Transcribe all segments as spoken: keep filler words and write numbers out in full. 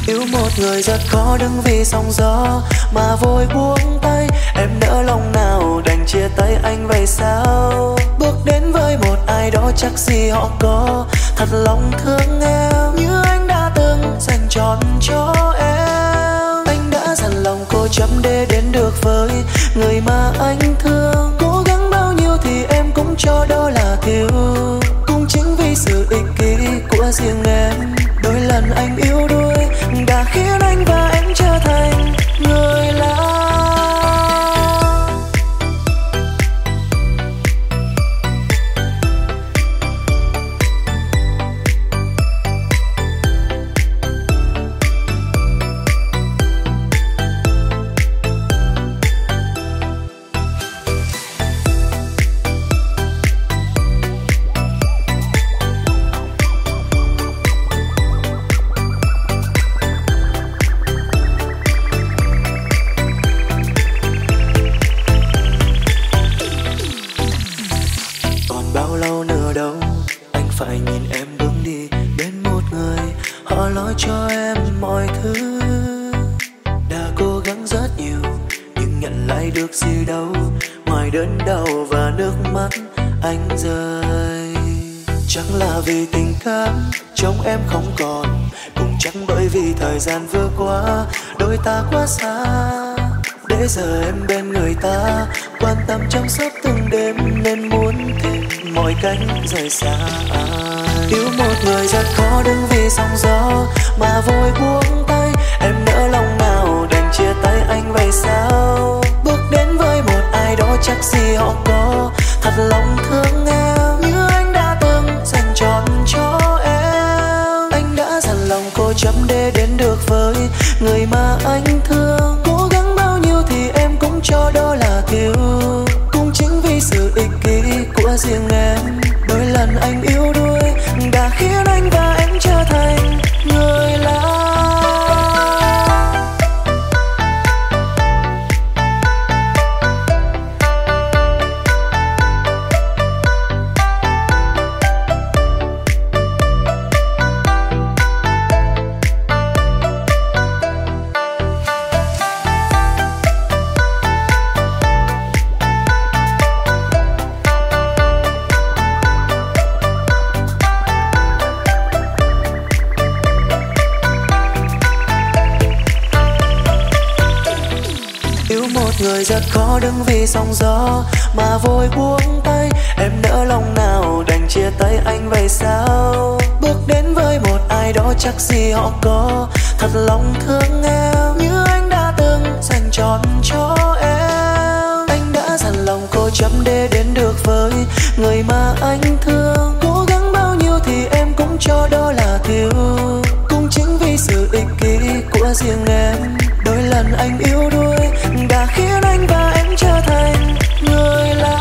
Yêu một người rất khó đứng vì sóng gió mà vội buông tay. Em nỡ lòng nào đành chia tay anh vậy sao? Bước đến với một ai đó chắc gì họ có thật lòng thương em như anh đã từng dành trọn cho em. Anh đã dặn lòng cô chấm để đến được với người mà anh thương. Cố gắng bao nhiêu thì em cũng cho đó là thiếu. Cũng chính vì sự ích kỷ của riêng em, đôi lần anh yếu đuối đã khiến anh và em trở thành người lạ. Cho em mọi thứ đã cố gắng rất nhiều nhưng nhận lại được gì đâu ngoài đớn đau và nước mắt anh rơi. Chẳng là vì tình cảm trong em không còn, cũng chẳng bởi vì thời gian vừa qua đôi ta quá xa. Để giờ em bên người ta quan tâm chăm sóc từng đêm nên muốn tìm mọi cách rời xa. Yêu một người rất khó đứng vì sóng gió mà vội buông tay. Em nỡ lòng nào đành chia tay anh vậy sao? Bước đến với một ai đó chắc gì họ có thật lòng thương em như anh đã từng dành trọn cho em. Anh đã dặn lòng cô chấm để đến được với người mà anh thương. Cố gắng bao nhiêu thì em cũng cho đó là thiếu. Cũng chính vì sự ích kỷ của riêng em, đôi lần anh yếu đuối đã khiến anh và em trở thành người lạ. Người rất khó đứng vì sóng gió mà vội buông tay. Em nỡ lòng nào đành chia tay anh vậy sao? Bước đến với một ai đó chắc gì họ có thật lòng thương em như anh đã từng dành trọn cho em. Anh đã dặn lòng cô chấm để đến được với người mà anh thương. Cố gắng bao nhiêu thì em cũng cho đó là thiếu. Cũng chính vì sự ích kỷ của riêng em, đôi lần anh yếu đuối đã khiến anh và em trở thành người lạ.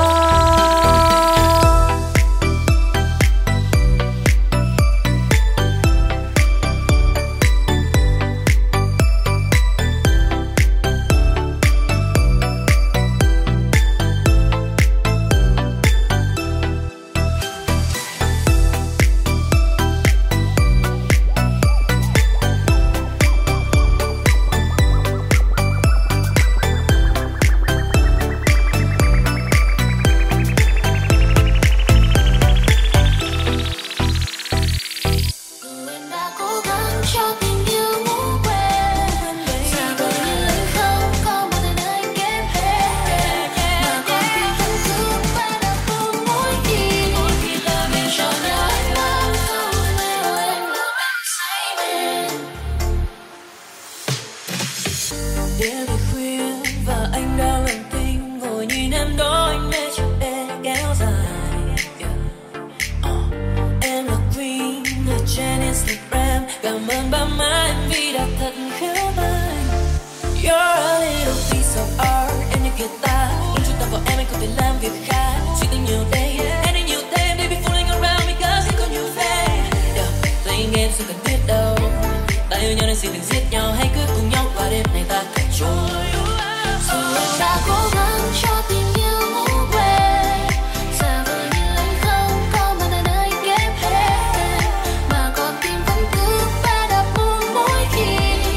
Khi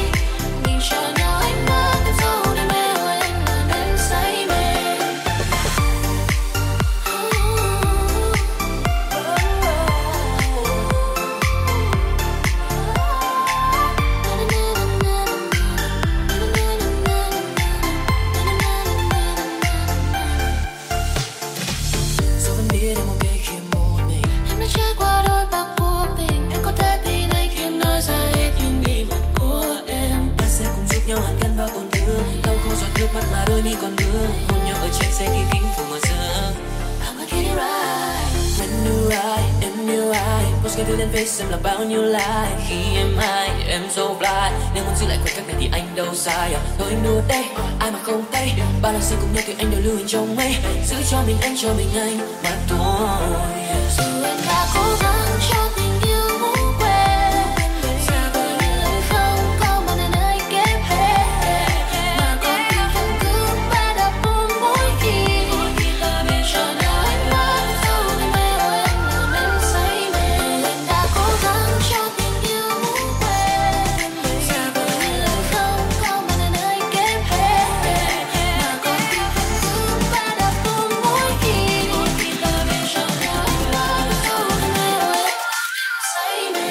scan through lên face xem là bao nhiêu like. Khi em hay em so fly, nếu muốn giữ lại khoảnh khắc này thì anh đâu sai à. Thôi anh đùa đây, ai mà không tay, bao lần xin cùng nhau thì anh đều lưu hình trong mây, giữ cho mình anh cho mình anh mà thôi. Dù em đã cố gắng cho tình yêu ngủ quên, giờ tôi như lời không có mà nên ai kém hết, mà con tim vẫn cứ va đập buồn mỗi khi ta biết cho nhau anh mất dấu em mê ơi anh làm em say mê. Em đã cố gắng cho tình yêu ngủ quên, giờ tôi như lời không có mà nên ai kém hết, mà con tim vẫn cứ va đập buồn mỗi khi ta biết cho nhau anh mất dấu em mê ơi anh say mê.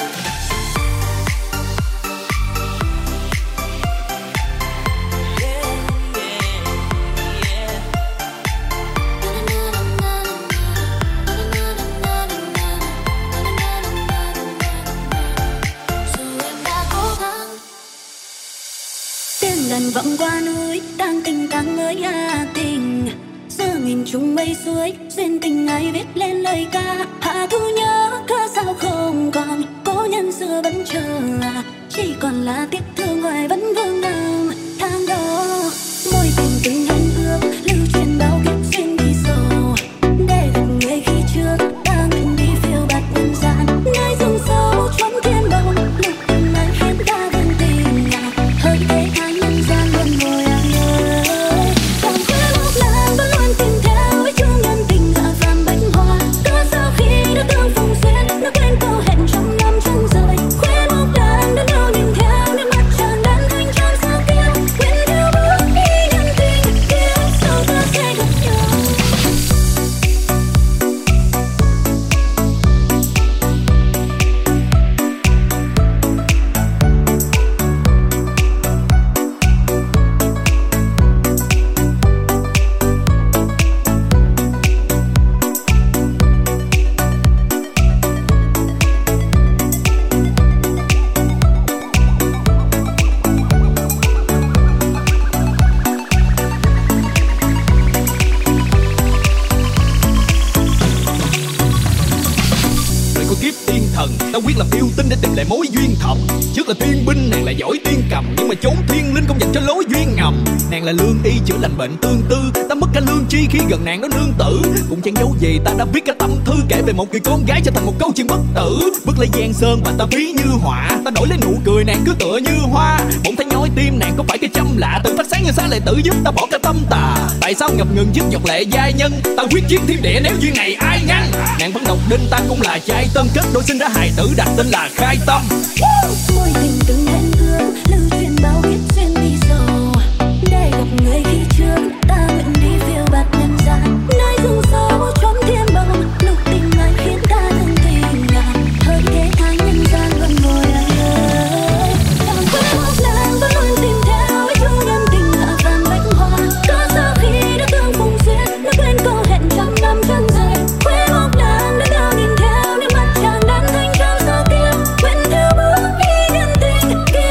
Tiếng đàn vọng qua núi, đang tình càng ngỡ nhà tình. Giữa nghìn trùng mây suối, duyên tình ai viết lên lời ca. Hạ thu nhớ cớ sao không còn, cố nhân xưa vẫn chờ à. Chỉ còn là tiếc thương ngoài vẫn vương ngầm tháng đó. Môi tình tình hẹn ước, lưu truyền bao kiếp duyên đi sầu. Để gặp người khi trước, ta nguyện đi phiêu bạt nhân gian. Nơi rừng sâu trốn thiên bồng, lúc tình anh khiến ta vương tình à. Hơi thế tháng nhân gian luôn ngồi à nhớ. Còn quê lúc làng vẫn luôn tìm theo với chung nhân tình hạ phàm bách hoa. Cớ sao khi đã tương phùng duyên, nó quên câu hẹn trong năm chẳng rời. Khuê một đàn đến đâu nhìn theo, nước mắt tràn đan thanh trong sao kia. Quên theo bước đi nhân tình kia, sau ta sẽ gặp nhau. Người có kiếp tiên thần, ta quyết làm yêu tinh để tìm lại mối duyên thầm. Trước là tiên binh, nàng là giỏi tiên cầm, nhưng mà chốn thiên linh không dành cho lối duyên ngầm. Nàng là lương y chữa lành bệnh tương tư, ta mất cả lương chi khi gần nàng đó nương tử. Cũng chẳng giấu gì ta đã viết cả tâm thư, kể về một người con gái trở thành một câu chuyện bất tử. Bước lên giang sơn và ta ví như họa, ta đổi lấy nụ cười nàng cứ tựa như hoa. Bỗng thấy nhói tim nàng có phải cái châm lạ, từng phát sáng như xa lệ tử giúp ta bỏ cả tâm tà. Tại sao ngập ngừng dứt giọt lệ giai nhân, ta quyết chiến thiên địa nếu duyên này ai ngăn. Nàng vẫn độc đinh, ta cũng là trai tân kết đôi sinh ra hài tử đặt tên là Khai Tâm. Môi tình từng hẹn ước, lưu truyền bao kiếp duyên đi sầu. Để gặp người khi trước, ta nguyện đi phiêu bạt nhân gian. Nơi rừng sâu trốn thiên bồng, lúc tình ai khiến ta thương tình à. Hơi thế tháng nhân gian vẫn ngồi à nhớ. Còn quê một làng vẫn luôn tìm theo với chung nhân tình hạ phàm bách hoa. Cớ sao khi đã tương phùng duyên, nó quên câu hẹn trăm năm chẳng rời. Quê một làng đến đâu nhìn theo, nước mắt tràn đan thanh trong sao kia. Quên theo bước đi nhân tình kia,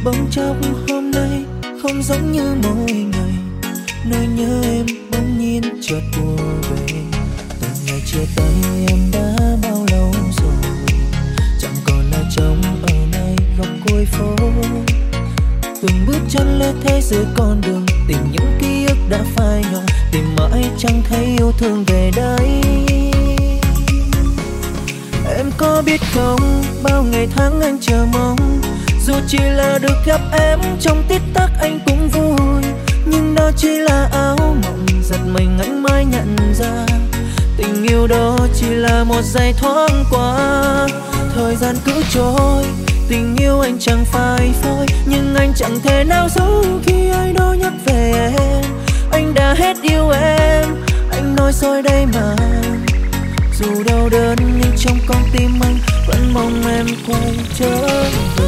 bỗng chốc hôm nay không giống như mỗi ngày, nỗi nhớ em bỗng nhiên chợt ùa về. Từ ngày chia tay em đã bao lâu rồi, chẳng còn ai trông ở nơi góc cuối phố. Từng bước chân lê thế giới con đường, tìm những ký ức đã phai nhòa, tìm mãi chẳng thấy yêu thương về đây. Em có biết không, bao ngày tháng anh chờ mong, dù chỉ là được gặp em trong tích tắc anh cũng vui. Nhưng đó chỉ là áo mộng, giật mình anh mới nhận ra tình yêu đó chỉ là một giây thoáng qua. Thời gian cứ trôi, tình yêu anh chẳng phai phôi, nhưng anh chẳng thể nào giấu khi ai đó nhắc về em. Anh đã hết yêu em, anh nói rồi đây mà. Dù đau đớn nhưng trong con tim anh vẫn mong em quay trở về.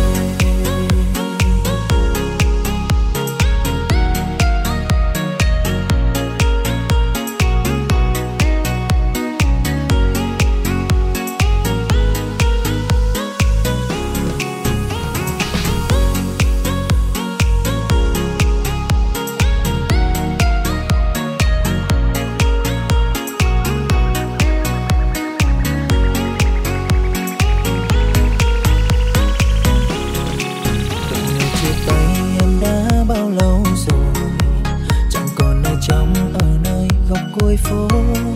Phố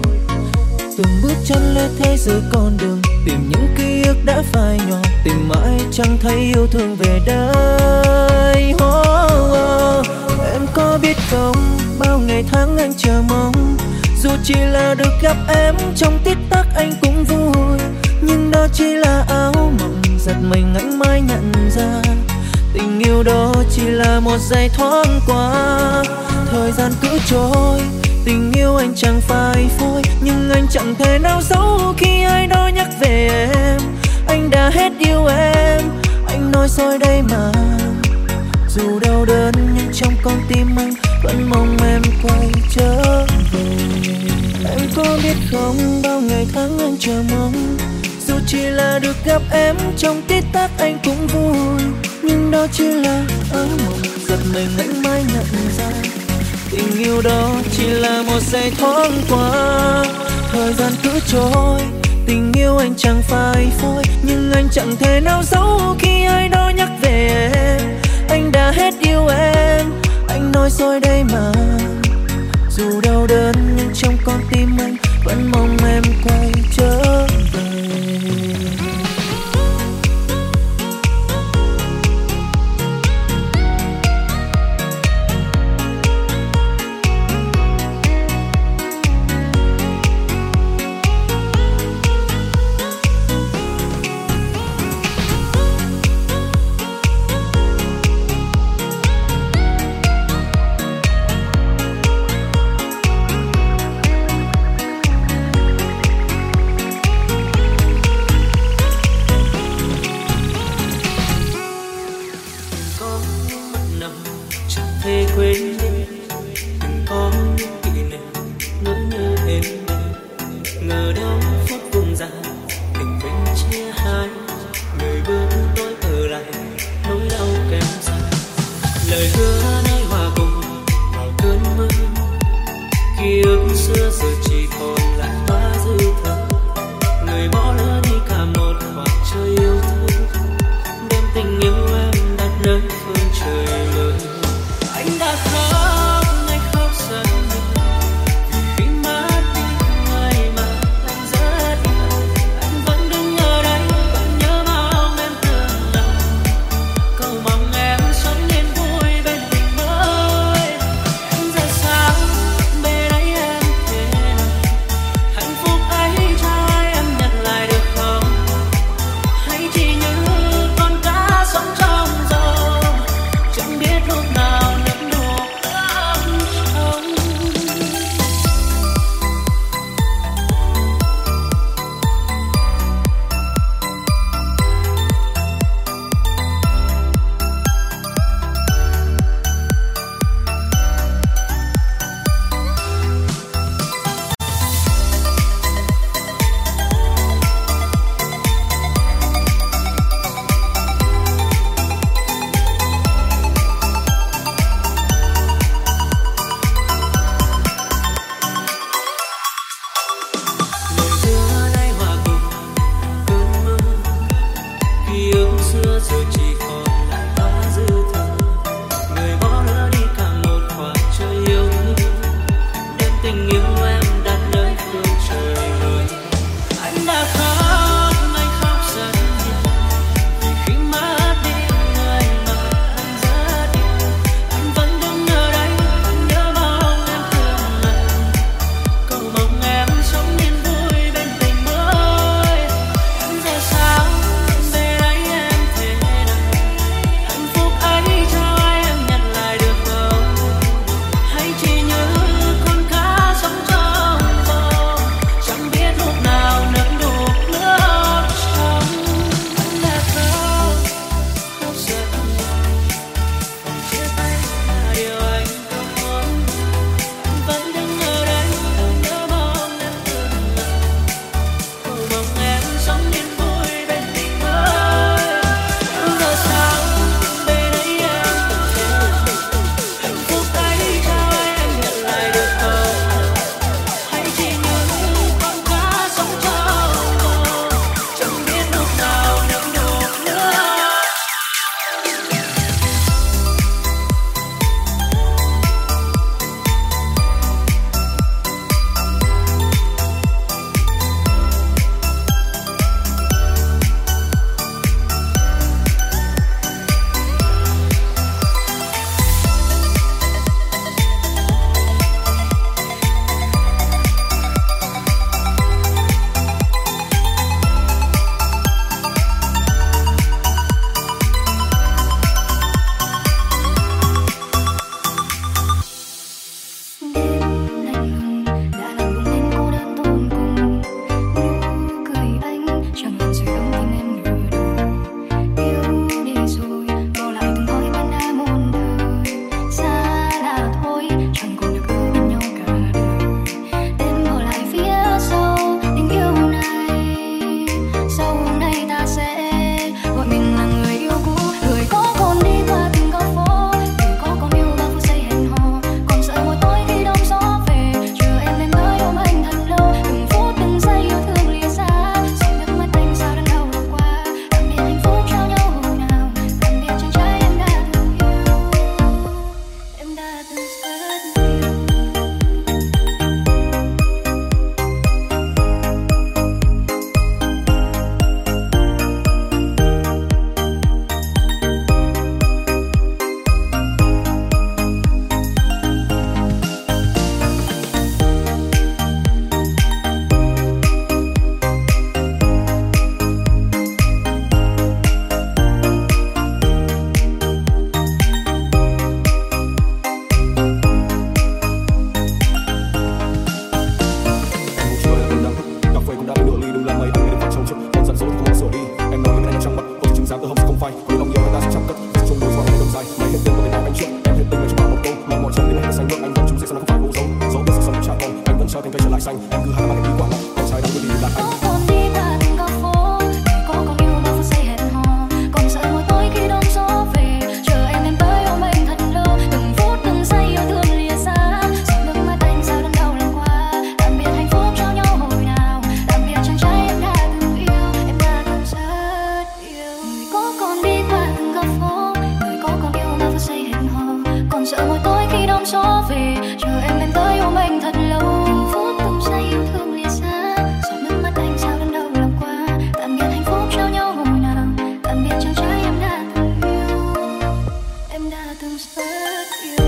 từng bước chân lê thế giới con đường, tìm những ký ức đã phai nhòa, tìm mãi chẳng thấy yêu thương về đây. Oh, oh. Em có biết không, bao ngày tháng anh chờ mong, dù chỉ là được gặp em trong tích tắc anh cũng vui. Nhưng đó chỉ là áo mộng, giật mình anh mới nhận ra tình yêu đó chỉ là một giây thoáng qua. Thời gian cứ trôi, tình yêu anh chẳng phai phôi, nhưng anh chẳng thể nào giấu khi ai đó nhắc về em. Anh đã hết yêu em, anh nói rồi đây mà. Dù đau đớn nhưng trong con tim anh vẫn mong em quay trở về. Em có biết không, bao ngày tháng anh chờ mong, dù chỉ là được gặp em trong tích tắc anh cũng vui. Nhưng đó chỉ là áo mộng, giật mình anh mới nhận ra tình yêu đó chỉ là một giây thoáng qua. Thời gian cứ trôi, tình yêu anh chẳng phai phôi, nhưng anh chẳng thể nào giấu khi ai đó nhắc về em. Anh đã hết yêu em, anh nói rồi đây mà. Dù đau đớn nhưng trong con tim anh vẫn mong em quay trở về. Anh đã khóc rất yêu.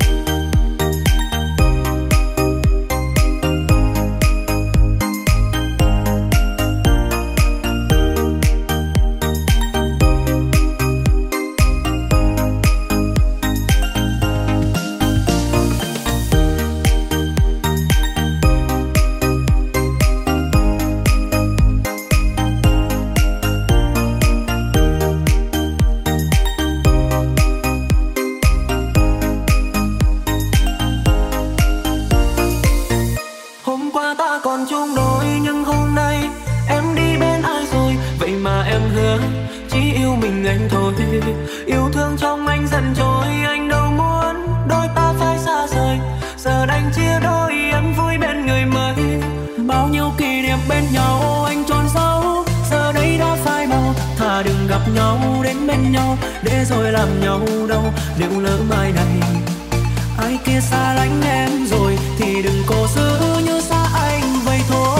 Yêu thương trong anh dần trôi, anh đâu muốn đôi ta phải xa rời. Giờ đành chia đôi, em vui bên người mới. Bao nhiêu kỷ niệm bên nhau anh trôn giấu, giờ đây đã phai màu. Thà đừng gặp nhau đến bên nhau, để rồi làm nhau đau. Nếu lỡ mai này ai kia xa lánh em rồi, thì đừng cố giữ như xa anh vậy thôi.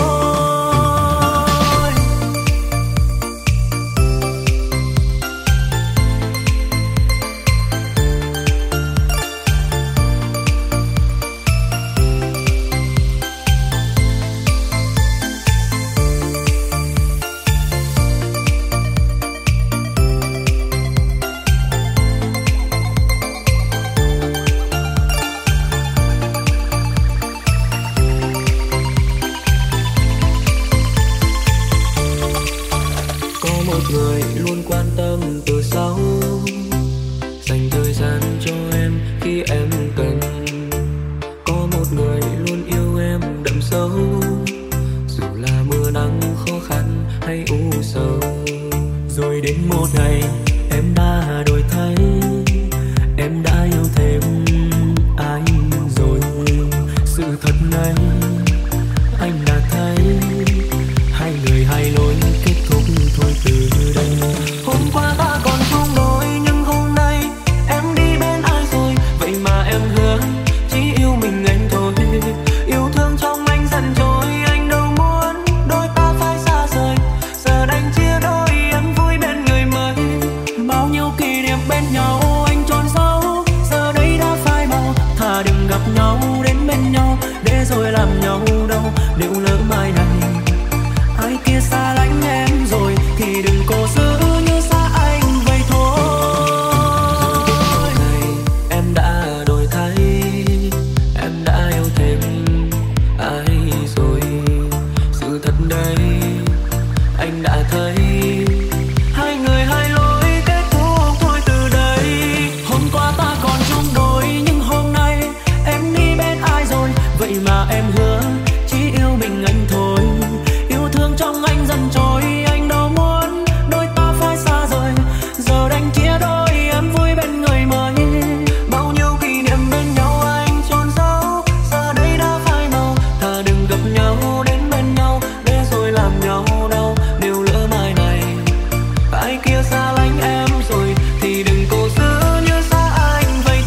Người luôn quan tâm từ sau, dành thời gian cho em khi em cần. Có một người luôn yêu em đậm sâu, dù là mưa nắng khó khăn hay u sầu. Rồi đến một ngày em đã đổi thay, em đã yêu thêm ai rồi. Sự thật này anh đã thấy, hai người hai lối kết thúc thôi từ đây. Hôm qua ta còn chung đôi, nhưng hôm nay em đi bên ai rồi. Vậy mà em hứa chỉ yêu mình anh thôi. Yêu thương trong anh dần trôi, anh đâu muốn đôi ta phải xa rời. Giờ đành chia đôi, em vui bên người mới. Bao nhiêu kỷ niệm bên nhau anh trôn giấu, giờ đây đã phai màu. Thà đừng gặp nhau đến bên nhau, để rồi làm nhau đau. Nếu lỡ mai này ai kia xa lánh em rồi, thì đừng cố giữ như xa anh vậy thôi. Này em đã đổi thay, em đã yêu thêm ai rồi. Sự thật đây anh đã thấy, hai người hai lối kết thúc thôi từ đây. Hôm qua ta còn chung đôi, nhưng hôm nay em đi bên ai rồi. Vậy mà em hứa chỉ yêu mình anh thôi. Yêu thương trong anh dần trôi, anh đâu muốn đôi ta phải xa rời. Giờ đành chia đôi, em vui bên người mới. Bao nhiêu kỷ niệm bên nhau anh trôn giấu, giờ đây đã phai màu. Thà đừng gặp nhau đến bên nhau, để rồi làm nhau đau. Nếu lỡ mai này ai kia xa lánh em rồi, thì đừng cố giữ như xa anh vậy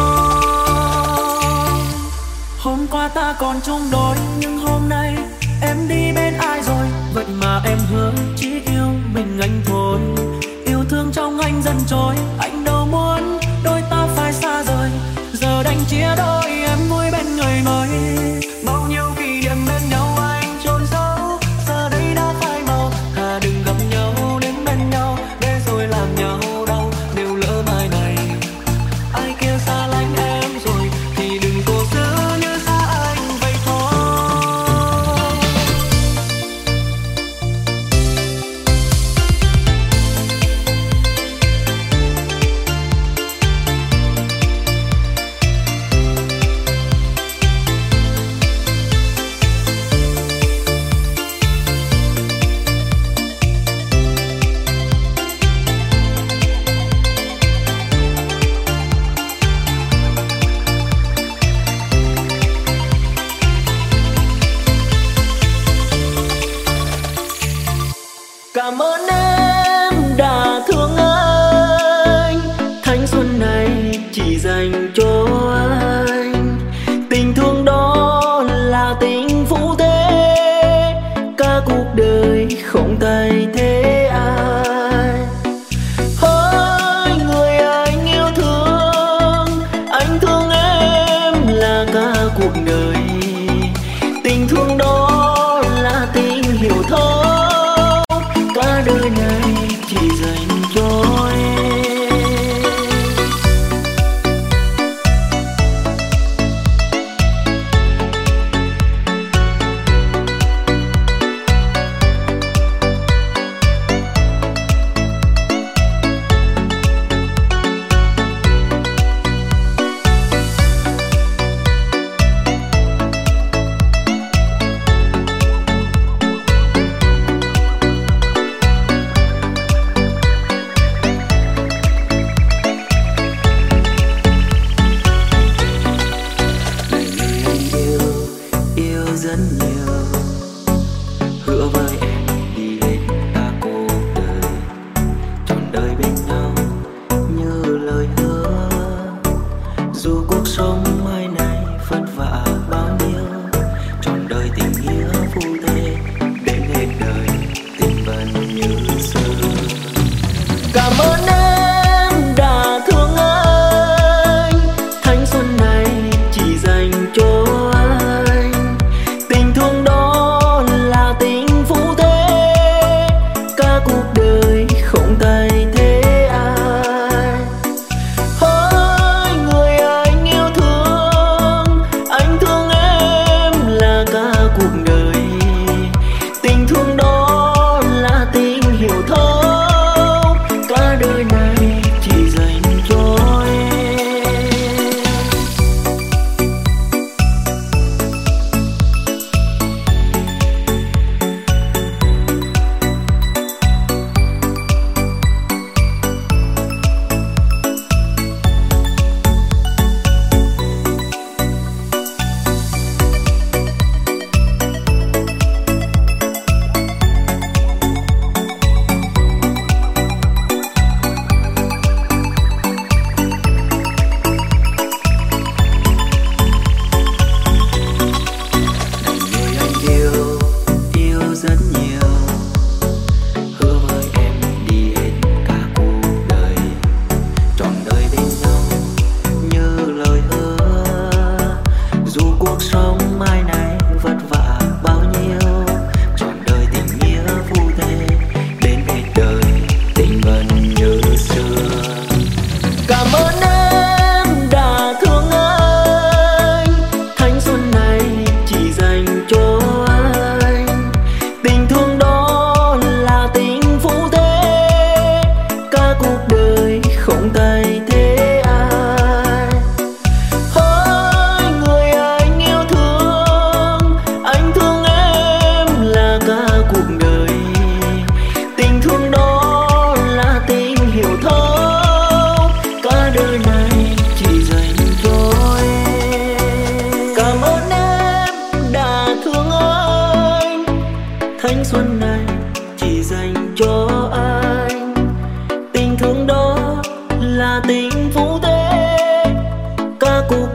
thôi. Hôm qua ta còn chung đôi, nhưng hôm nay em đi bên ai rồi. Vậy mà em hứa chỉ yêu mình anh thôi. Yêu thương trong anh dần trôi, anh đâu muốn đôi ta phải xa rời. Giờ đành chia đôi, em vui bên người mới. Bao nhiêu kỷ niệm bên nhau anh trôn giấu, giờ đây đã phai màu. Thà đừng gặp nhau đến bên nhau, để rồi làm nhau đau. Nếu lỡ mai này ai kia xa lánh em rồi, thì đừng cố giữ như xa anh vậy thôi.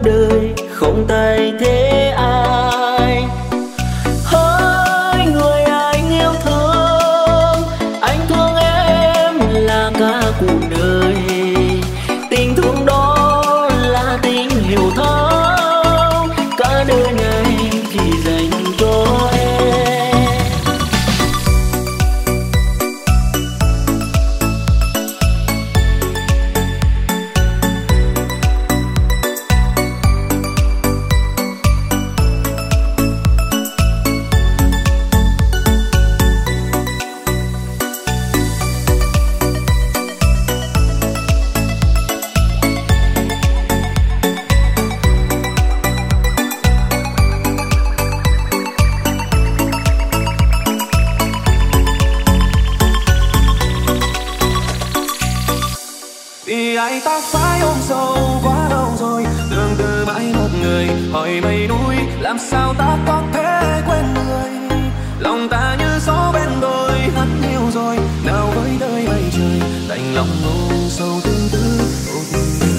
đời không thay thế ai. Hỡi người anh yêu thương, anh thương em là cả cuộc đời. Tình thương đó là tình hiểu thấu, cả đời này chỉ dành cho em. Vì ai ta phải ôm sâu quá lâu rồi, tương tư mãi một người hỏi mây núi, làm sao ta có thể quên người. Lòng ta như gió bên đồi hắt hiu rồi, nào với đời mây trời đành lòng ôm sâu tương tư một người.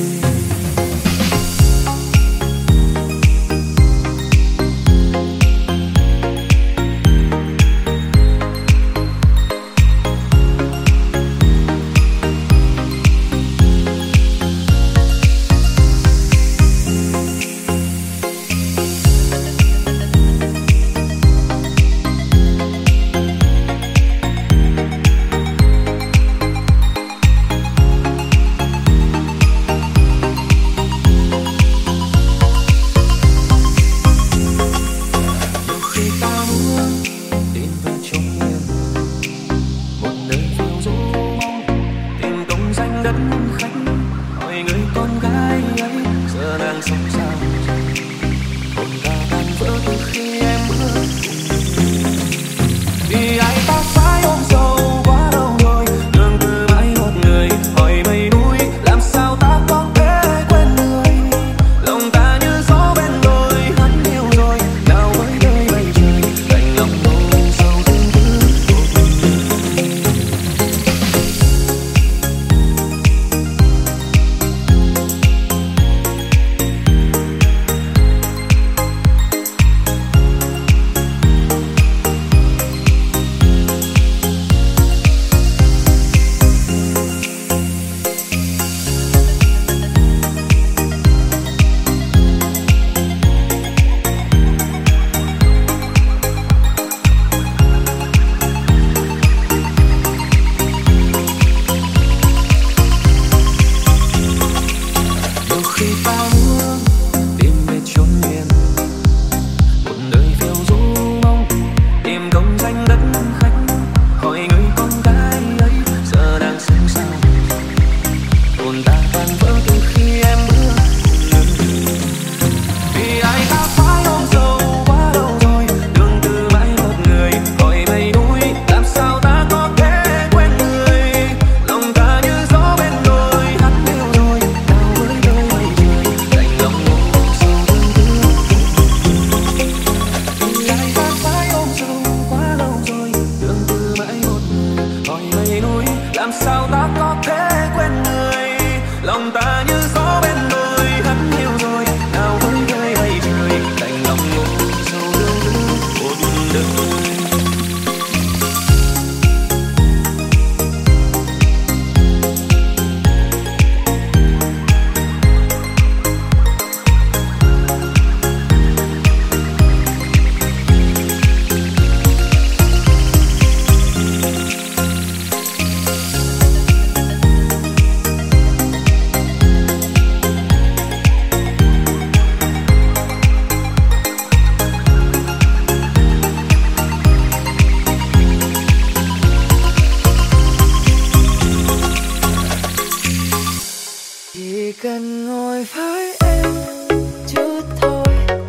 cần ngồi với em chút thôi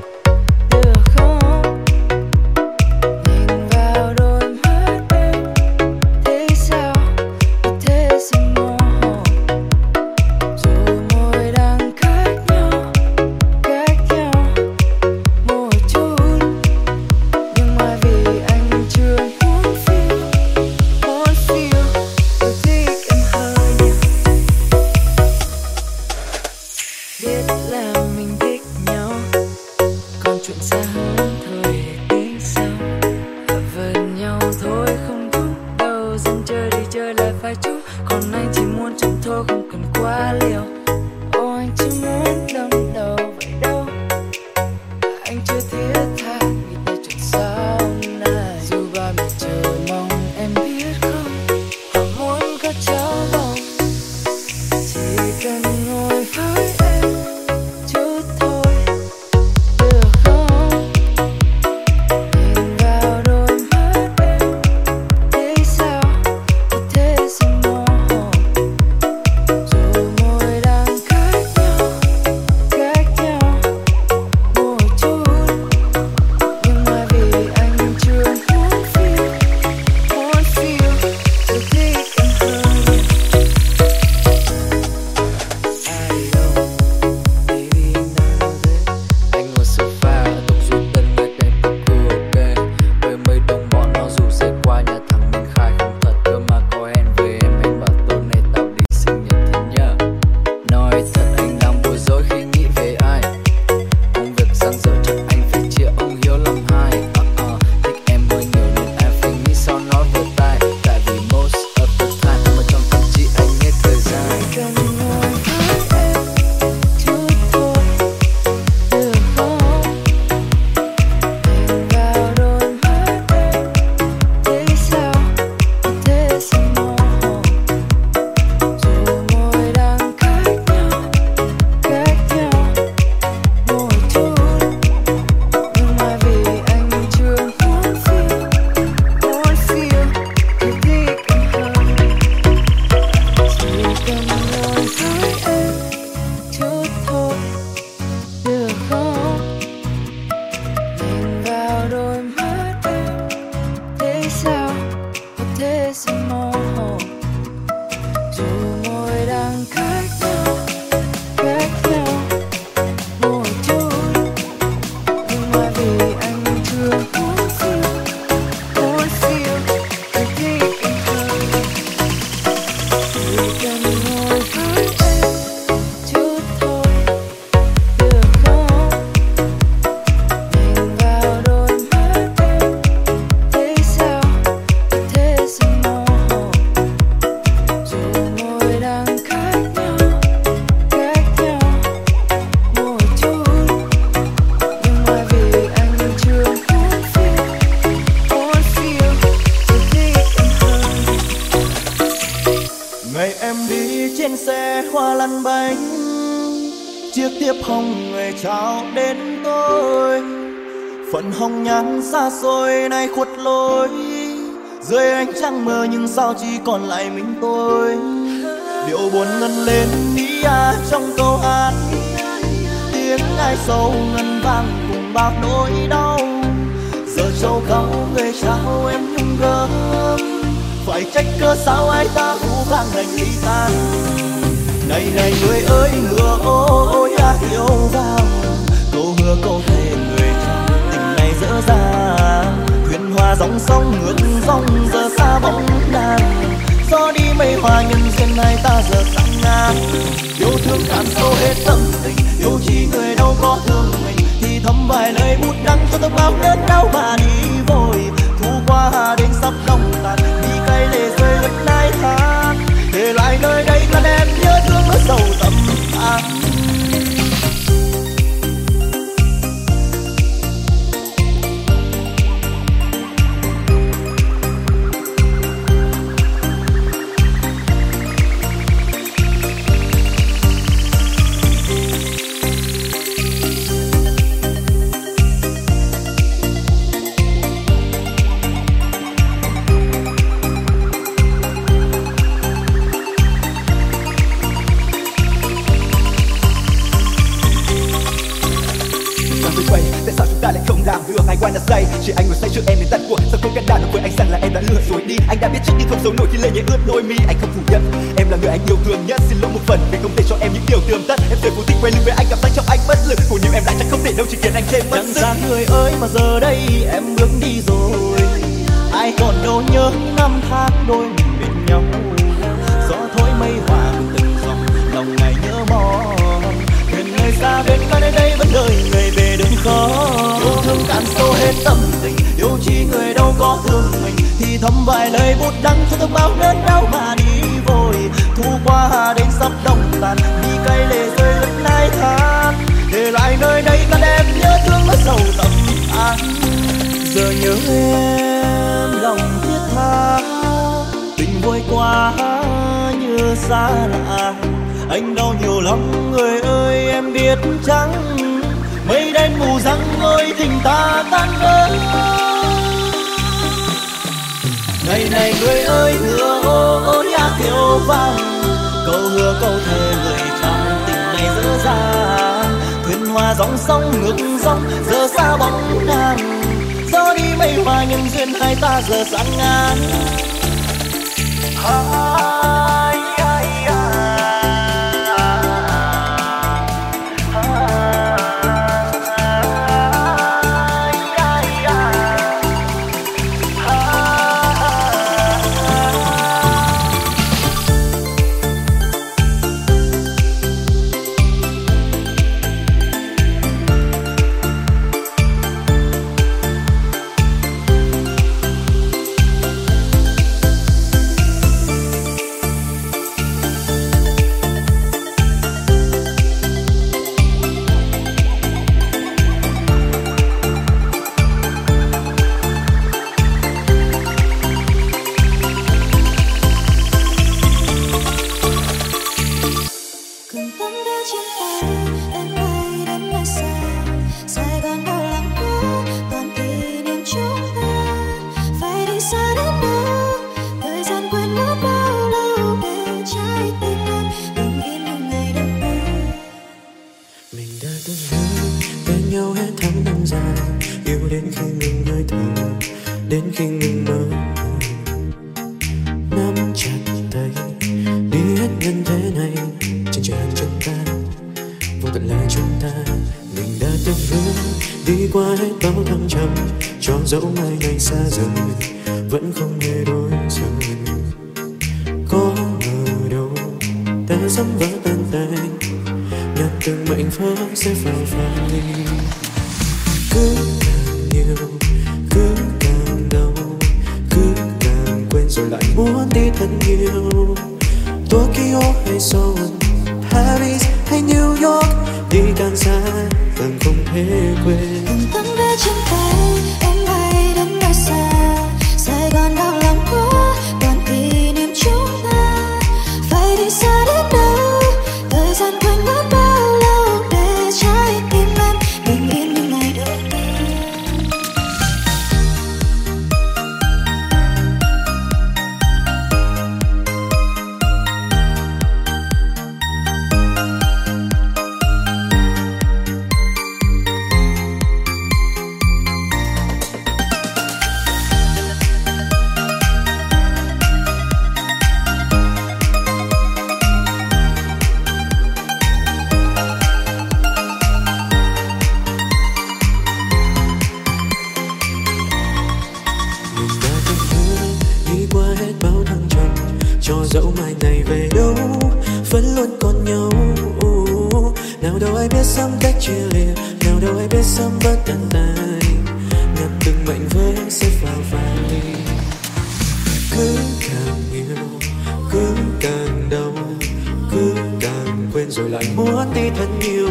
được không? Nhìn vào đôi mắt em thấy sao có thể dần mơ hồ, dù môi đang cách nhau cách nhau một chút, nhưng mà vì anh chưa muốn feel muốn feel tôi thích em hơi nhiều. Biết là mình xa hơn thôi để tính sau. Ở bên nhau thôi không đúng đâu, dừng chơi đi chơi lại vài chút. Còn anh chỉ muốn chậm thôi không cần quá liều. Ô anh chỉ muốn đâm đầu vậy đâu. Anh chưa thiết tha nghĩ tới chuyện sau này. Dù ba mẹ chờ mong em biết không, họ muốn có cháu bồng. Chỉ cần ngồi với em chút thôi được không? Nhìn vào đôi mắt em thấy sao có thể sẽ mơ hồ. Dù môi đang cách nhau, cách nhau một chút, nhưng mà vì anh chưa muốn feel, muốn feel rồi thích em hơn. I know, baby, anh đang ở đây. Anh ngồi sofa tóc rút tân ngồi đèn tóc cứ ok. Với mấy đồng bọn nó rủ xe qua nhà thằng Minh Khai không thật cơ mà có hẹn với em. Anh bảo tối nay tao đi sinh nhật thì nhớ. Nói thật anh đang bối rối khi nghĩ về ai. Công việc dang dở chắc anh phải chia ông Hiếu làm hai. Ờ ờ, thích em hơi nhiều nên em phải nghĩ sao nói vừa tai. Tại vì most of the time mà trong tâm trí anh hết thời gian. Cần ngồi với em chút thôi được không? Nhìn vào đôi mắt em thấy sao có thể sẽ mơ hồ. Dù môi đang cách nhau, cách nhau một chút, nhưng mà vì anh chưa muốn feel, muốn feel thì thích em hơn. Chỉ cần ngồi với em chút thôi được không? Nhìn vào đôi mắt em thấy sao có thể sẽ mơ hồ. Dù môi đang cách nhau, cách nhau một chút, nhưng mà vì anh chưa muốn feel, muốn feel thì thích em hơn. Chỉ cần ngồi với em chút thôi được không? Nhìn vào đôi mắt em thấy sao có thể sẽ mơ hồ. Dù môi đang cách nhau, cách nhau một chút, nhưng mà vì anh chưa muốn feel, muốn feel thì thích em hơn. Ngày em đi trên xe hoa lăn bánh, chiếc thiệp hồng người trao đến tôi. Phận hồng nhan xa xôi nay khuất lối, dưới ánh trăng mơ nhưng sao chỉ còn lại mình tôi. Điệu buồn ngân lên ý à trong câu hát, tiếng ai sâu ngân vang cùng bao nỗi đau. Giờ châu cao người trao em nhung gấm, phải trách cớ sao ai ta u vang đành ly tan. Này này người ơi hứa ôi đã yêu vào, câu hứa câu thề người trong tình này dở dàng. Thuyền hoa dòng sông ngược dòng giờ xa bóng đàn, gió đi mây hoa nhân duyên hai ta giờ sang ngang. Yêu thương cạn sâu hết tâm tình, yêu chỉ người đâu có thương mình thì thấm vài lời bút đắng cho tôi bao đớn đau mà đi vội. Thu qua đến sắp đông tàn, đi cây lệ rơi lướt nai than, để lại nơi đây thân em nhớ thương nó sầu tâm an. wanna say chỉ anh ngồi say trước em đến tận cuộc sao không can đảm được với anh rằng là em đã lừa dối đi. Anh đã biết trước nhưng không giấu nổi khi lệ nhẹ ướt đôi mi. Anh không phủ nhận em là người anh yêu thương nhất, xin lỗi một phần vì không thể cho em những điều tươm tất. Em rời vô tình quay lưng với anh cảm giác trong anh bất lực, của nhiều em lại chắc không thể đâu chỉ khiến anh thêm mất sức. Chẳng người ơi mà giờ đây em bước đi rồi, ai còn đâu nhớ năm tháng đôi mình bên nhau. Gió thổi mây hoàng từng dòng lòng ngày nhớ mòn, thuyền người xa bên ta nơi đây vẫn đợi người về đừng khó. có thương mình thì thấm vài lời bút đắng cho thông báo đớn đau mà đi vội. Thu qua đến sắp đông tàn vì cây lệ rơi lấp lai than, để lại nơi đây ta đem nhớ thương nó sầu tâm an. Giờ nhớ em lòng thiết tha, tình vội qua như xa lạ. Anh đau nhiều lắm người ơi em biết chăng, mây đen mù răng ơi tình ta tan vỡ. Ngày này người ơi hứa ô ô nhà kiều vang, câu hứa câu thề người trong tình này dở dàng. Thuyền hoa dòng sông ngược dòng giờ xa bóng nàng, gió đi mây hoa nhân duyên hai ta giờ sang ngang. Ai, ai, dẫu mai này xa rời vẫn không hề đổi rời. Có ngờ đâu ta sắp vỡ tan tay, nhặt từng mệnh pháo sẽ phào phai. Cứ càng nhiều cứ càng đau, cứ càng quên rồi lại muốn đi thật nhiều. Tokyo hay Seoul, Paris hay New York, đi càng xa càng không thể quên. Từng tấm vé trên tay em bay đến nơi xa, Sài Gòn đau lòng quá còn kỷ niệm chúng ta. Phải đi xa đến đâu, thời gian quên mất bao lâu, để trái tim em bình yên như ngày đầu tiên. Dẫu mai này về đâu vẫn luôn còn nhau. Nào đâu ai biết sớm cách chia lìa, nào đâu ai biết sớm bất tận tay. Nhặt từng mảnh vỡ sẽ vào vai. Cứ càng nhiều cứ càng đau, cứ càng quên rồi lại muốn đi thật nhiều.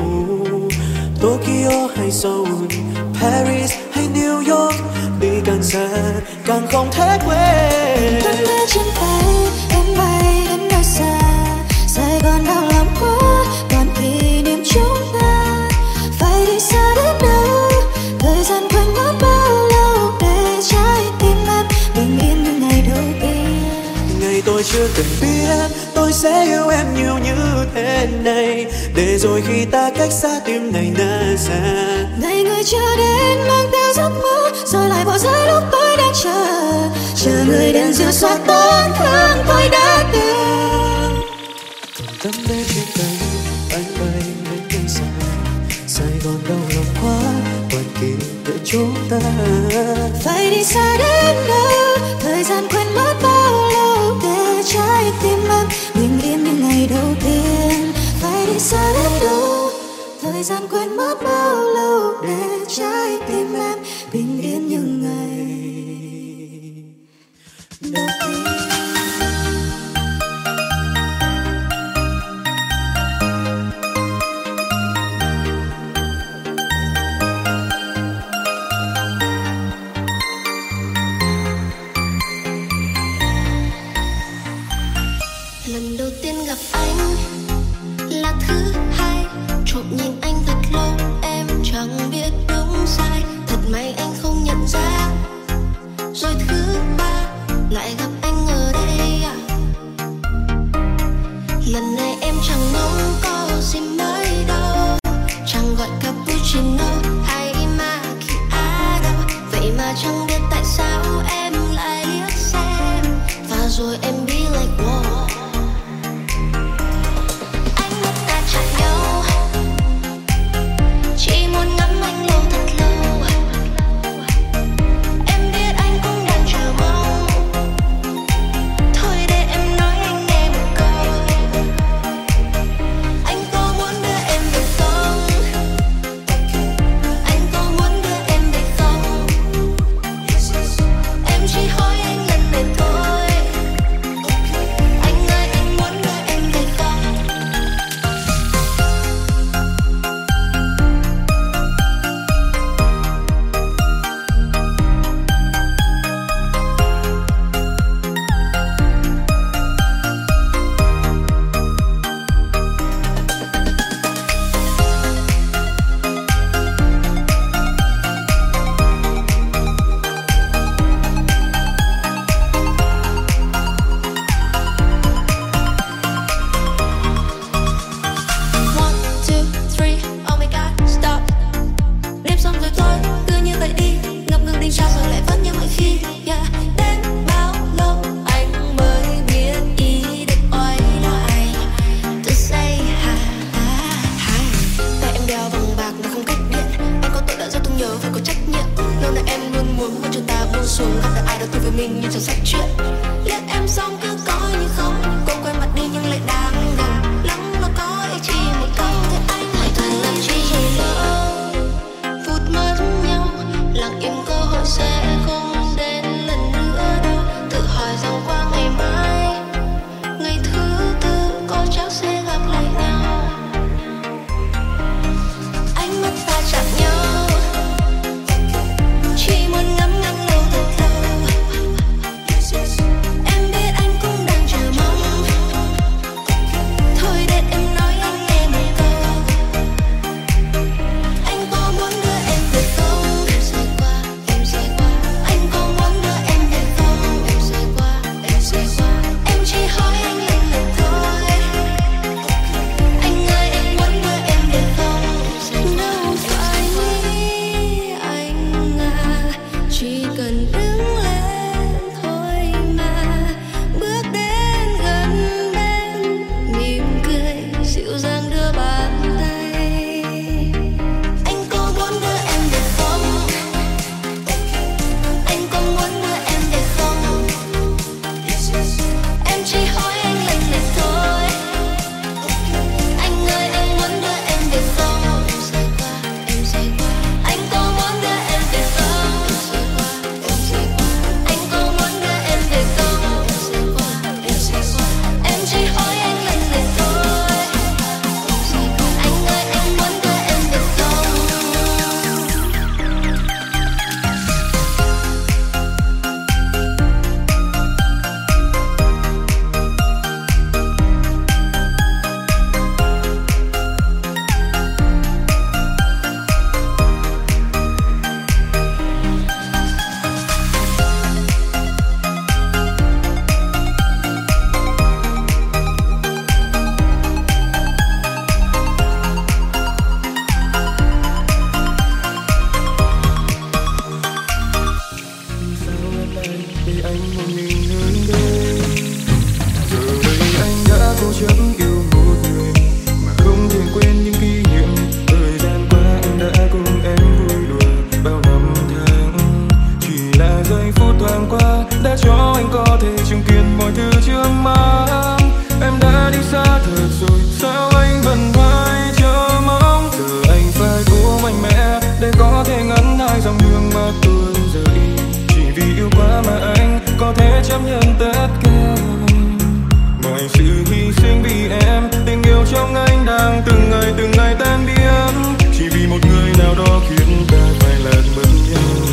Tokyo hay Seoul, Paris hay New York, đi càng xa càng không thể quên. Tấm vé trên tay em bay đến nơi xa, Sài Gòn đau lòng quá còn kỷ niệm chúng ta. Phải đi xa đến đâu, thời gian quên mất bao lâu, để trái tim em bình yên như ngày đầu tiên. Ngày tôi chưa từng biết tôi sẽ yêu em nhiều như thế này, để rồi khi ta cách xa tim này nở ra. Ngày người chưa đến mang theo giấc mơ, rồi lại bỏ rơi lúc tôi đang chờ. Chờ người đến dịu xóa tổn thương tôi đã từng. Còn tấm vé trên tay anh bay đến nơi xa, Sài Gòn đau lòng quá còn kỷ niệm chúng ta. Phải đi xa đến đâu, thời gian quên mất bao lâu, để trái tim em bình yên như ngày đầu tiên. Phải đi xa đến đâu, thời gian quên mất bao lâu, để trái tim em bình yên như ngày mình như trong sách truyện. Liếc em xong cứ coi như không, cô quay mặt đi nhưng lại đang gần. Lắng lo có ý chỉ một câu, thế anh hỏi thân làm chi đâu. Phút mất nhau, lặng im cơ hội sẽ không đến lần nữa đâu. Tự hỏi rằng qua ngày mai, ngày thứ tư có chắc sẽ gặp lại nhau. Ánh mắt ta chạm nhau, chỉ muốn ngắm ngắm lâu thật lâu. Em biết anh cũng đang chờ mong, thôi để em nói anh nghe một câu. Anh có muốn đưa em về không? Em rời qua, em rời qua. Anh có muốn đưa em về không? Em rời qua, em rời qua. Em chỉ hỏi anh lần lượt thôi. Anh ơi anh muốn đưa em về không? Đâu phải nghĩ anh à, chỉ cần đứng lên thôi mà. Bước đến gần bên, mỉm cười dịu dàng đưa bàn tay. Anh có muốn đưa em về không? Anh có muốn đưa em về không? Em chỉ hỏi anh lần lượt thôi. Anh ơi anh muốn đưa em về không? Em rời qua, em rời qua. Anh có muốn đưa em về không? Em rời qua, em rời qua. Anh có muốn đưa em về không? Em rời qua, em rời qua. Em chỉ hỏi anh lần lượt thôi. Em rời qua. Anh ơi anh muốn đưa em về không? Sao em lại để anh một mình nơi đây? Giờ đây anh đã cố chấp yêu một người mà không thể quên những kỷ niệm. Thời gian qua anh đã cùng em vui đùa bao năm tháng. Chỉ là giây phút thoáng qua đã cho anh có thể chứng kiến mọi thứ trước mắt. Em đã đi xa thật rồi, sao anh vẫn mãi chờ mong? Giờ anh phải cố mạnh mẽ để có thể ngăn hai dòng nước mắt tuôn rơi. Chỉ vì yêu quá mà anh có thể chấp nhận tất cả mọi sự hy sinh vì em. Tình yêu trong anh đang từng ngày từng ngày tan biến, chỉ vì một người nào đó khiến ta phải lạc mất nhau.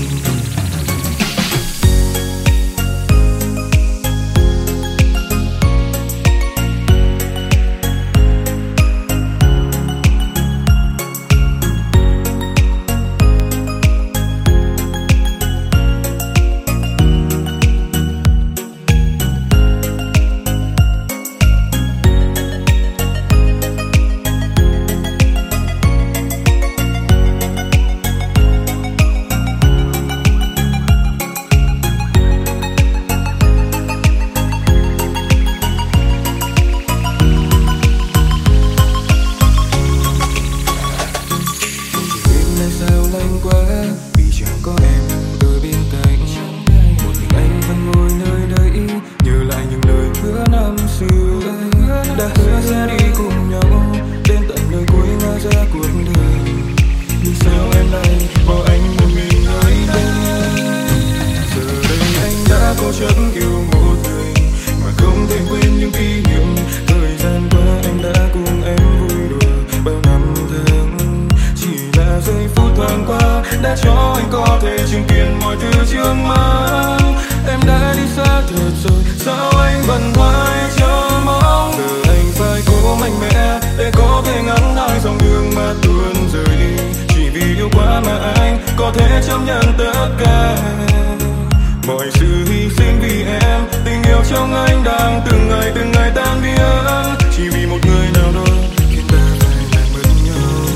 Đêm nay sao lạnh quá vì chẳng có em ở bên cạnh. Một mình anh vẫn ngồi nơi đây nhớ lại những lời hứa năm xưa. Đã hứa sẽ đi cùng nhau đến tận nơi cuối ngã ra cuộc đời. Nhưng sao em lại bỏ anh một mình nơi đây? Giờ đây anh đã cố chấp yêu một người mà không thể quên những kỷ niệm. Thời gian qua anh đã cùng em vui đùa bao năm tháng. Chỉ là giây phút thoáng qua đã cho anh có thể chứng kiến mọi thứ trước mắt. Em đã đi xa thật rồi, sao anh vẫn mãi chờ mong? Giờ anh phải cố mạnh mẽ để có thể ngăn hai dòng nước mắt tuôn rơi đi. Chỉ vì yêu quá mà anh có thể chấp nhận tất cả mọi sự hy sinh vì em. Tình yêu trong anh đang từng ngày từng ngày tan biến, chỉ vì một người nào đó khiến ta phải lạc mất nhau.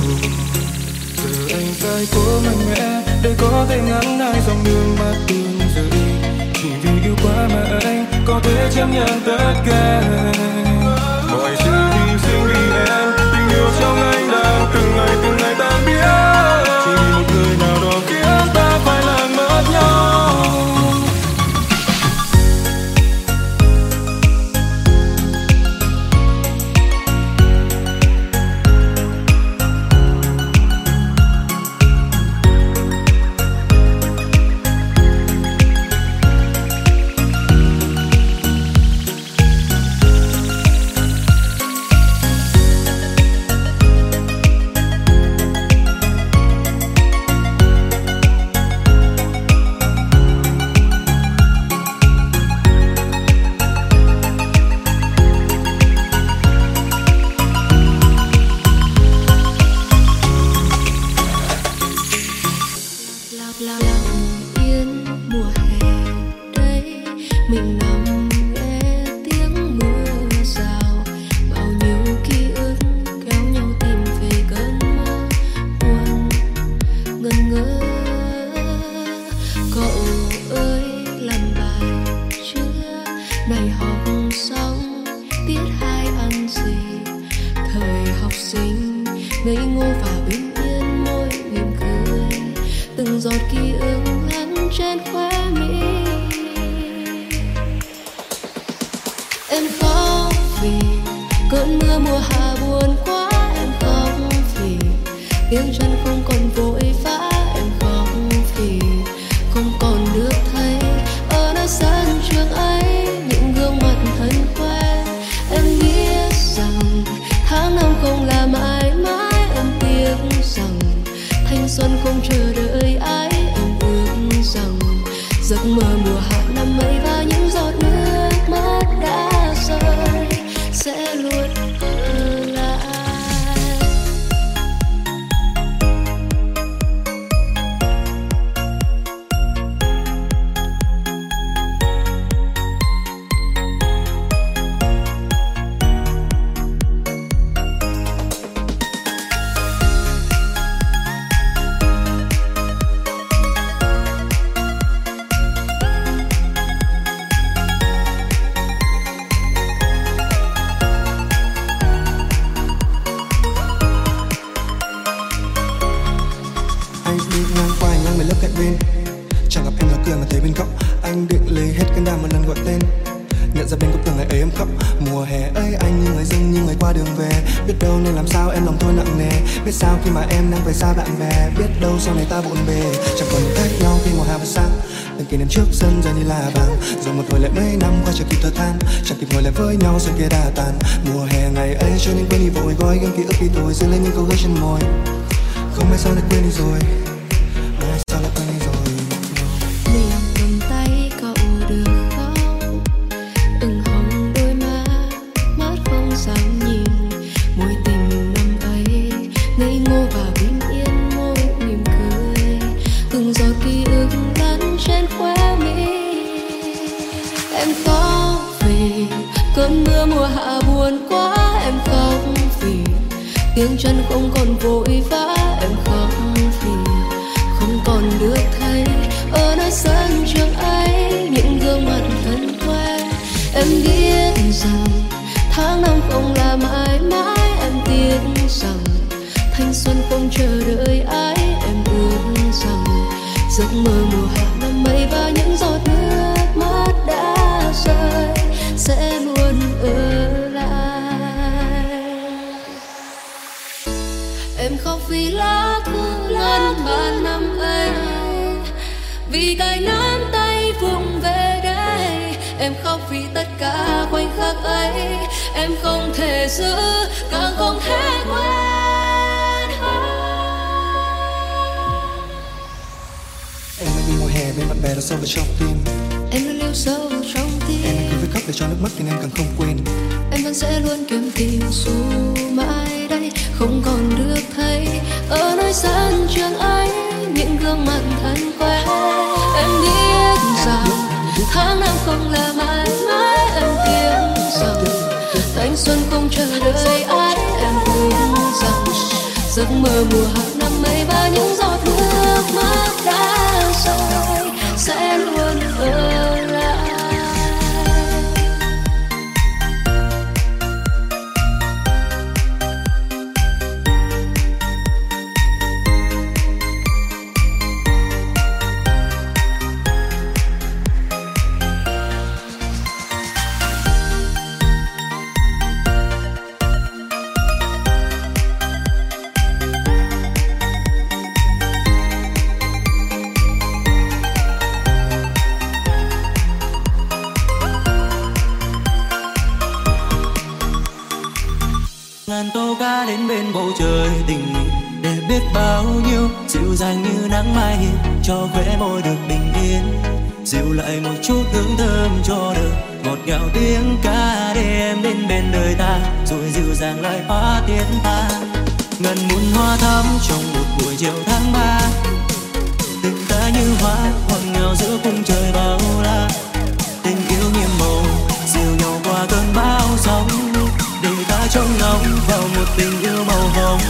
Giờ anh phải cố mạnh mẽ để có thể ngăn hai dòng nước mắt tuôn rơi. Chỉ vì yêu quá mà anh có thể chấp nhận tất cả mọi sự hy sinh vì em. Tình yêu trong anh đang từng ngày từng ngày tan biến, chỉ vì một người nào đó khiến ta phải lạc mất nhau. ngây ngô và bình yên môi mỉm cười, từng giọt ký ức lăn trên khóe mi. Em khóc vì cơn mưa mùa hạ buồn quá, em khóc vì tiếng chân không còn vội vã, em khóc vì không còn được thấy ở nơi sân trường ấy những gương mặt thân quen. Em biết rằng tháng năm không là mãi mãi, em tiếc rằng thanh xuân không chờ đợi ai. Em ước rằng giấc mơ mùa hạ năm ấy và những giọt nước mắt đã rơi sẽ luôn ở lại. Chẳng gặp em là cười mà thấy bên góc. Anh định lấy hết can đảm một lần gọi tên. Nhận ra bên góc tường ngày ấy em khóc. Mùa hè ấy anh như người dưng như người qua đường về. Biết đâu nên làm sao em lòng thôi nặng nề. Biết sao khi mà em đang về xa bạn bè. Biết đâu sau này ta bộn bề. Chẳng còn được cách nhau khi mùa hạ vừa sang. Từng kỷ niệm trước dần dần như là vàng. Rồi một hồi lại mấy năm qua chưa kịp thở than. Chẳng kịp ngồi lại với nhau xuân kia đã tàn. Mùa hè ngày ấy cho nên quên đi vội. Gói gắm ký ức đi thôi giữ lấy những câu gợi trên môi. Không biết sao lại quên đi rồi. Cơn mưa mùa hạ buồn quá, em khóc vì tiếng chân không còn vội vã. Em khóc vì không còn được thấy ở nơi sân trường ấy những gương mặt thân quen. Em biết rằng tháng năm không là mãi mãi. Em tiếc rằng thanh xuân không chờ đợi ai. Em ước rằng giấc mơ mùa hạ năm ấy và những giọt nước mắt đã rơi sẽ luôn ở lại. Em khóc vì lá thư ngân bàn năm ấy, vì cái nắm tay vùng về đây. Em khóc vì tất cả khoảnh khắc ấy em không thể giữ, càng không thể quên. Em đã đi mùa hè bên bạn bè đã sâu vào trong tim. Em luôn lưu sâu vào trong tim. Em cứ phải khóc để cho nước mắt thì em càng không quên. Em vẫn sẽ luôn kiếm tìm dù mãi đây không còn được thấy ở nơi sân trường ấy những gương mặt thân quen. Em biết rằng tháng năm không là mãi mãi. Em tiếc rằng thanh xuân không chờ đợi ai. Em ước rằng giấc mơ mùa hạ năm ấy và những giọt nước mắt đã rơi sẽ luôn ở lại. Ngàn câu ca đến bên bầu trời tình để biết bao nhiêu dịu dàng như nắng mai hiền cho khóe môi được bình yên, dịu lại một chút hương thơm cho đời ngọt ngào tiếng ca để em đến bên đời ta rồi dịu dàng lại hóa tiến ta. Ngàn muôn hoa thắm trong một buổi chiều tháng ba, tình ta như hoa ngọt ngào giữa khung trời bao la. Tình yêu nhiệm màu dìu nhau qua cơn bão sóng để ta trông ngóng vào một tình yêu màu hồng.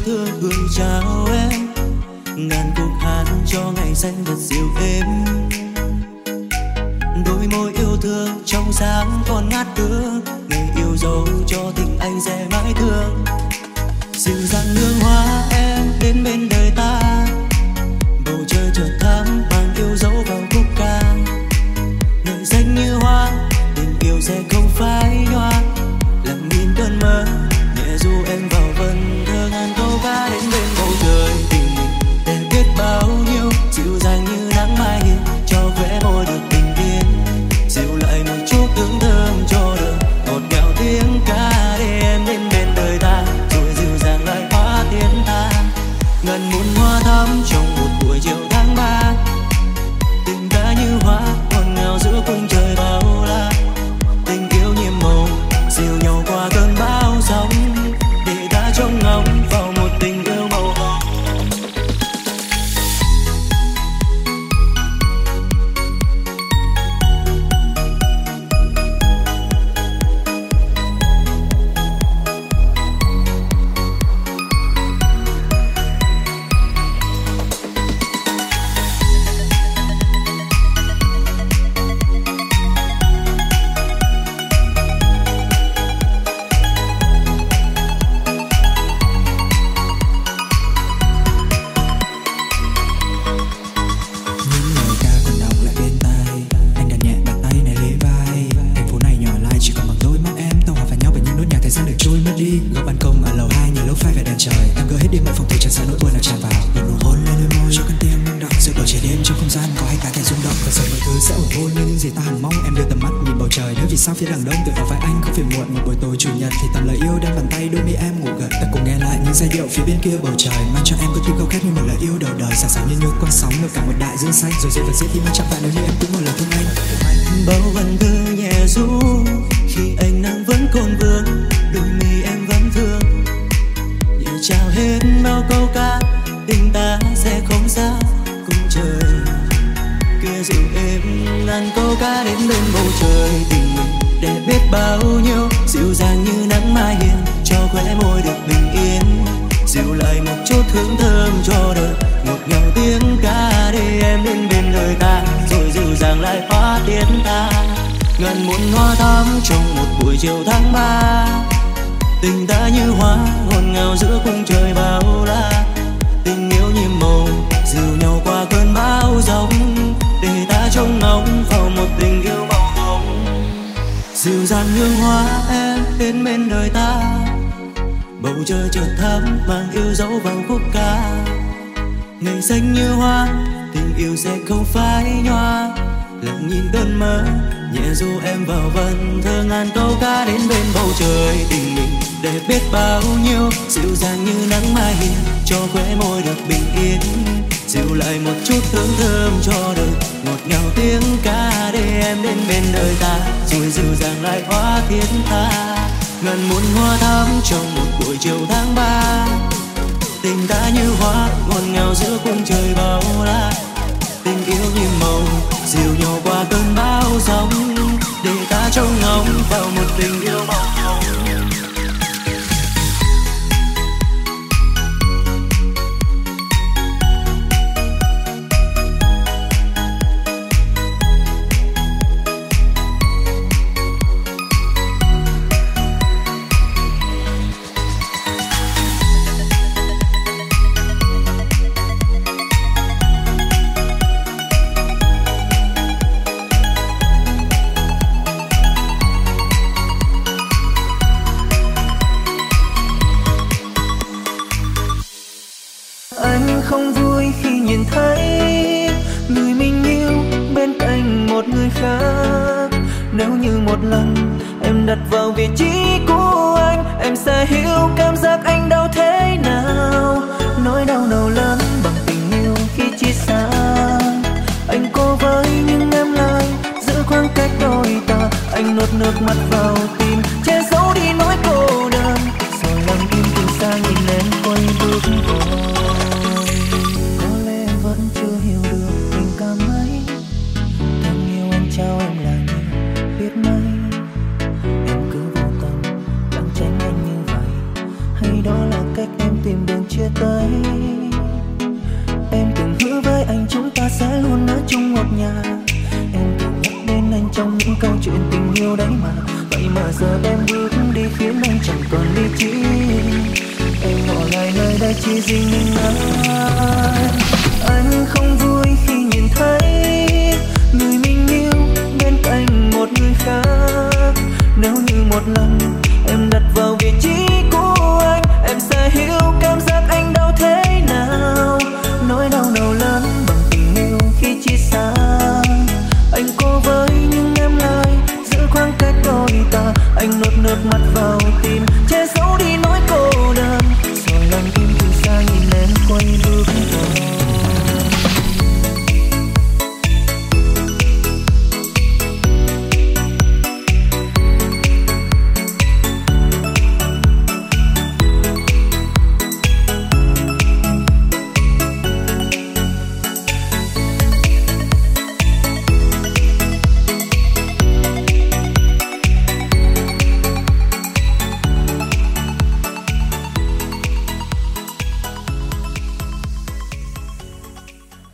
thương gửi chào em, ngàn cuộc hát cho ngày xanh thật dịu êm. Đôi môi yêu thương trong sáng còn ngát hương, ngày yêu dấu cho tình anh sẽ mãi thương. Dịu dàng nương hoa em đến bên đời ta, bầu trời chợt thắm mang yêu dấu vào khúc ca. Ngày xanh như hoa, tình yêu sẽ không phai nhòa, lặng nhìn cơn mơ nhẹ du em vào vần thơ ngàn câu ca đến bên bầu trời. Tình mình để biết bao nhiêu, dịu dàng như nắng mai hiền cho khóe môi được bình yên, dịu lại một chút hương thơm cho đời ngọt ngào tiếng ca để em đến bên đời ta, rồi dịu dàng lại hóa tiến ta. Ngần muôn hoa thắm trong một buổi chiều tháng ba, tình ta như hoa ngọt ngào giữa khung trời bao la. Tình yêu nhiệm màu dìu nhau qua cơn bão giông, để ta trông ngóng vào một tình yêu màu hồng. Góc ban công ở lầu hai nhờ lốp phai và đèn trời, em gỡ hết đi mọi phòng thủ chẳng sợ nỗi buồn nào tràn vào. Một nụ hôn lên đôi môi cho con tim rung động, sự đổi trẻ đêm trong không gian có hai cá thể rung động. Và giờ mọi thứ sẽ ổn thôi như những gì ta hằng mong. Em đưa tầm mắt nhìn bầu trời, nếu vì sao phía đằng đông tựa vào vai anh không phiền muộn. Một buổi tối chủ nhật thì tầm lời yêu đem bàn tay đôi mi em ngủ gật. Ta cùng nghe lại những giai điệu phía bên kia bầu trời, mang cho em có tim câu khát như một lời yêu đầu đời. Sảng sảng như nước con sóng ngược cả một đại dương xanh, rồi dễ vật dễ tim chạm vào nếu như em cũng một lời thương anh. Bao vần thư nhẹ ru khi ánh nắng vẫn còn vương, đôi mi em vẫn thương. Nhẹ trao hết bao câu ca, tình ta sẽ không xa cùng trời. Kia dịu êm ngàn câu ca đến bên bầu trời. Tình mình để biết bao nhiêu, dịu dàng như nắng mai hiền cho khóe môi được bình yên, dịu lại một chút hương thơm cho đời ngọt ngào tiếng ca để em đến bên đời ta, rồi dịu dàng lại hóa tiến ta. Ngàn muôn hoa thắm trong một buổi chiều tháng ba, tình ta như hoa ngọt ngào giữa khung trời bao la. Tình yêu nhiệm màu dìu nhau qua cơn bão giông, để ta trông ngóng vào một tình yêu màu hồng. Dịu dàng hương hoa em đến bên đời ta, bầu trời chợt thắm mang yêu dấu vào khúc ca. Ngày xanh như hoa, tình yêu sẽ không phai nhòa, lặng nhìn cơn mơ nhẹ du em vào vần thơ ngàn câu ca đến bên bầu trời. Tình mình để biết bao nhiêu, dịu dàng như nắng mai hiền cho khóe môi được bình yên, dịu lại một chút hương thơm cho đời ngọt ngào tiếng ca để em đến bên đời ta, rồi dịu dàng lại hóa tiến ta. Ngàn muôn hoa thắm trong một buổi chiều tháng ba, tình ta như hoa ngọt ngào giữa khung trời bao la. Tình yêu như màu dìu nhau qua cơn bão giông, để ta trông ngóng vào một tình yêu màu hồng. Anh không vui khi nhìn thấy người mình yêu bên cạnh một người khác. Nếu như một lần em đặt vào vị trí của anh, em sẽ hiểu cảm giác anh đau thế nào. Nỗi đau nào lớn bằng tình yêu khi chia xa. Anh cố với nhưng em lại giữ khoảng cách đôi ta. Anh nuốt nước mắt vào tim, che giấu đi nỗi cô đơn, rồi lặng im từ xa nhìn em quay bước vội. Chưa hiểu được tình cảm ấy, thương yêu anh trao em là nhiều biết mấy. Em cứ vô tâm lặng tránh anh như vậy, hay đó là cách em tìm đường chia tay. Em từng hứa với anh chúng ta sẽ luôn ở chung một nhà. Em từng nhắc đến anh trong những câu chuyện tình yêu đấy mà. Vậy mà giờ em bước đi khiến anh chẳng còn lý trí. Em bỏ lại nơi đây chỉ riêng mình anh. Anh không vui khi nhìn thấy người mình yêu bên cạnh một người khác. Nếu như một lần em đặt vào vị trí của anh, em sẽ hiểu cảm giác anh đau thế nào. Nỗi đau nào lớn bằng tình yêu khi chia xa. Anh cố với nhưng em lại giữ khoảng cách đôi ta. Anh nuốt nước mắt vào tim che giấu đi nỗi cô đơn. Rồi lặng im từ xa nhìn em quay đi.